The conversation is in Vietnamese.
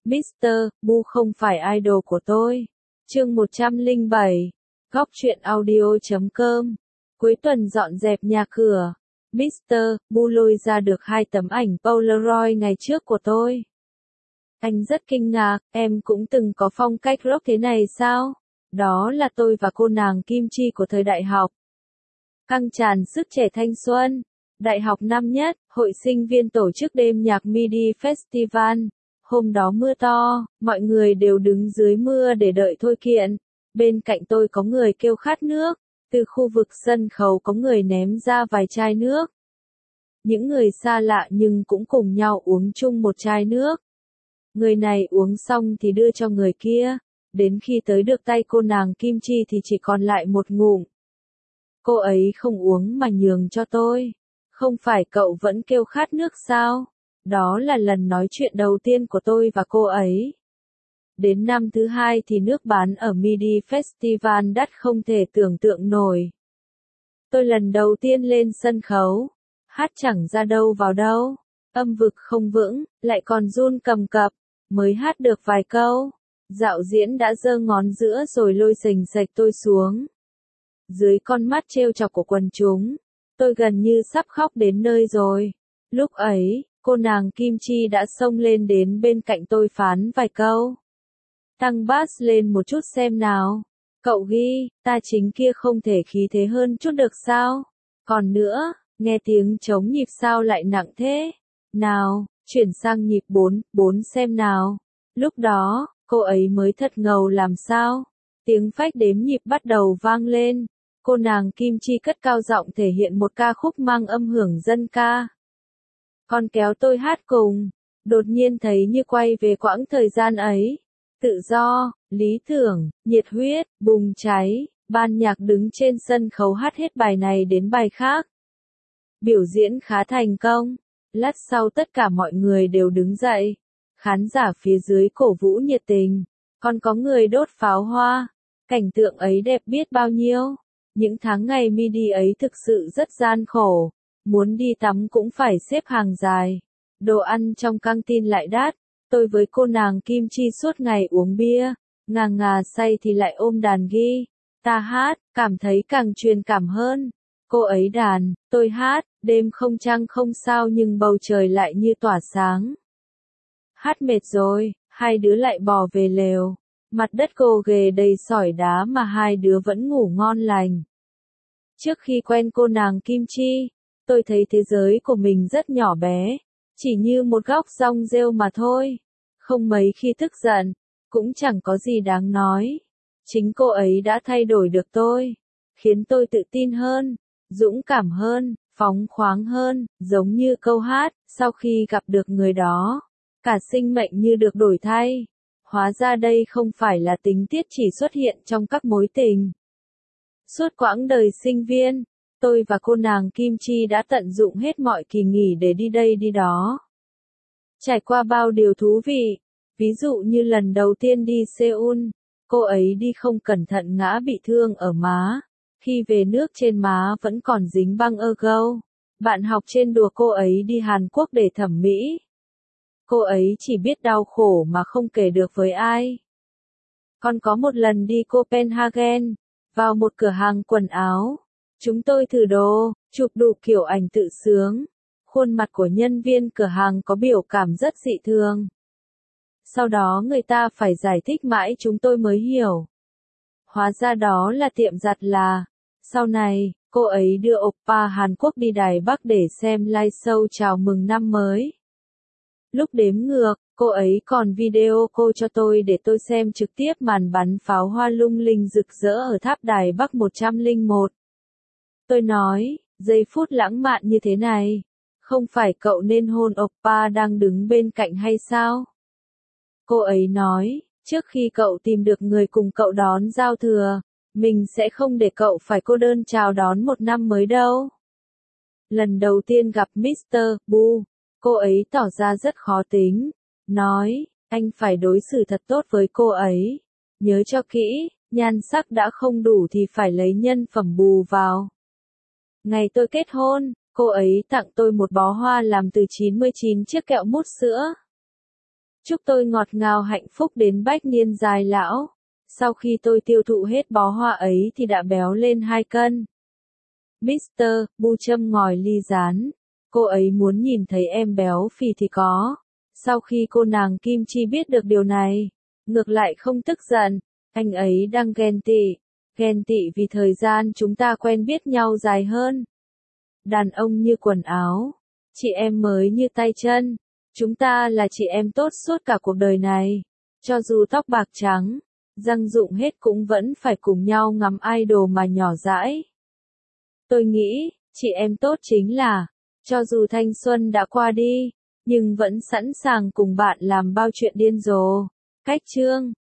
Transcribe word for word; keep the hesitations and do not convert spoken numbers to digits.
mít tơ Bu không phải idol của tôi. Chương một trăm lẻ bảy. Góc truyện audio chấm com. Cuối tuần dọn dẹp nhà cửa, mít tơ Bu lôi ra được hai tấm ảnh Polaroid ngày trước của tôi. Anh rất kinh ngạc, em cũng từng có phong cách rock thế này sao? Đó là tôi và cô nàng Kim Chi của thời đại học. Căng tràn sức trẻ thanh xuân. Đại học năm nhất, hội sinh viên tổ chức đêm nhạc midi festival. Hôm đó mưa to, mọi người đều đứng dưới mưa để đợi thôi kiện. Bên cạnh tôi có người kêu khát nước, từ khu vực sân khấu có người ném ra vài chai nước. Những người xa lạ nhưng cũng cùng nhau uống chung một chai nước. Người này uống xong thì đưa cho người kia, đến khi tới được tay cô nàng Kim Chi thì chỉ còn lại một ngụm. Cô ấy không uống mà nhường cho tôi. Không phải cậu vẫn kêu khát nước sao? Đó là lần nói chuyện đầu tiên của tôi và cô ấy. Đến năm thứ hai thì nước bán ở midi festival đắt không thể tưởng tượng nổi. Tôi lần đầu tiên lên sân khấu, hát chẳng ra đâu vào đâu, âm vực không vững, lại còn run cầm cập, mới hát được vài câu. Đạo diễn đã giơ ngón giữa rồi lôi sềnh sạch tôi xuống. Dưới con mắt trêu chọc của quần chúng, tôi gần như sắp khóc đến nơi rồi. Lúc ấy, cô nàng Kim Chi đã xông lên đến bên cạnh tôi phán vài câu. Tăng bass lên một chút xem nào. Cậu ghi, ta chính kia không thể khí thế hơn chút được sao? Còn nữa, nghe tiếng trống nhịp sao lại nặng thế? Nào, chuyển sang nhịp bốn, bốn xem nào. Lúc đó, cô ấy mới thật ngầu làm sao. Tiếng phách đếm nhịp bắt đầu vang lên. Cô nàng Kim Chi cất cao giọng thể hiện một ca khúc mang âm hưởng dân ca. Còn kéo tôi hát cùng, đột nhiên thấy như quay về quãng thời gian ấy. Tự do, lý tưởng, nhiệt huyết, bùng cháy, ban nhạc đứng trên sân khấu hát hết bài này đến bài khác. Biểu diễn khá thành công, lát sau tất cả mọi người đều đứng dậy. Khán giả phía dưới cổ vũ nhiệt tình, còn có người đốt pháo hoa. Cảnh tượng ấy đẹp biết bao nhiêu. Những tháng ngày midi ấy thực sự rất gian khổ. Muốn đi tắm cũng phải xếp hàng dài. Đồ ăn trong căng tin lại đắt. Tôi với cô nàng Kim Chi suốt ngày uống bia. Ngà ngà say thì lại ôm đàn ghi. Ta hát, cảm thấy càng truyền cảm hơn. Cô ấy đàn, tôi hát, đêm không trăng không sao nhưng bầu trời lại như tỏa sáng. Hát mệt rồi, hai đứa lại bò về lều. Mặt đất gồ ghề đầy sỏi đá mà hai đứa vẫn ngủ ngon lành. Trước khi quen cô nàng Kim Chi, tôi thấy thế giới của mình rất nhỏ bé, chỉ như một góc rong rêu mà thôi. Không mấy khi tức giận, cũng chẳng có gì đáng nói. Chính cô ấy đã thay đổi được tôi, khiến tôi tự tin hơn, dũng cảm hơn, phóng khoáng hơn, giống như câu hát, sau khi gặp được người đó, cả sinh mệnh như được đổi thay. Hóa ra đây không phải là tình tiết chỉ xuất hiện trong các mối tình. Suốt quãng đời sinh viên, tôi và cô nàng Kim Chi đã tận dụng hết mọi kỳ nghỉ để đi đây đi đó. Trải qua bao điều thú vị, ví dụ như lần đầu tiên đi Seoul, cô ấy đi không cẩn thận ngã bị thương ở má. Khi về nước trên má vẫn còn dính băng ergo. Bạn học trên đùa cô ấy đi Hàn Quốc để thẩm mỹ. Cô ấy chỉ biết đau khổ mà không kể được với ai. Còn có một lần đi Copenhagen, vào một cửa hàng quần áo. Chúng tôi thử đồ, chụp đủ kiểu ảnh tự sướng. Khuôn mặt của nhân viên cửa hàng có biểu cảm rất dị thường. Sau đó người ta phải giải thích mãi chúng tôi mới hiểu. Hóa ra đó là tiệm giặt là. Sau này, cô ấy đưa oppa Hàn Quốc đi Đài Bắc để xem live show chào mừng năm mới. Lúc đếm ngược, cô ấy còn video call cho tôi để tôi xem trực tiếp màn bắn pháo hoa lung linh rực rỡ ở tháp Đài Bắc một trăm lẻ một. Tôi nói, giây phút lãng mạn như thế này, không phải cậu nên hôn oppa đang đứng bên cạnh hay sao? Cô ấy nói, trước khi cậu tìm được người cùng cậu đón giao thừa, mình sẽ không để cậu phải cô đơn chào đón một năm mới đâu. Lần đầu tiên gặp mít tơ Bu, cô ấy tỏ ra rất khó tính, nói, anh phải đối xử thật tốt với cô ấy. Nhớ cho kỹ, nhan sắc đã không đủ thì phải lấy nhân phẩm bù vào. Ngày tôi kết hôn, cô ấy tặng tôi một bó hoa làm từ chín mươi chín chiếc kẹo mút sữa. Chúc tôi ngọt ngào hạnh phúc đến bách niên dài lão. Sau khi tôi tiêu thụ hết bó hoa ấy thì đã béo lên hai cân. mít tơ Bu châm ngòi ly rán. Cô ấy muốn nhìn thấy em béo phì thì có. Sau khi cô nàng Kim Chi biết được điều này, ngược lại không tức giận, anh ấy đang ghen tị. Ghen tị vì thời gian chúng ta quen biết nhau dài hơn. Đàn ông như quần áo, chị em mới như tay chân. Chúng ta là chị em tốt suốt cả cuộc đời này. Cho dù tóc bạc trắng, răng rụng hết cũng vẫn phải cùng nhau ngắm idol mà nhỏ dãi. Tôi nghĩ, chị em tốt chính là, cho dù thanh xuân đã qua đi, nhưng vẫn sẵn sàng cùng bạn làm bao chuyện điên rồ. Cách chương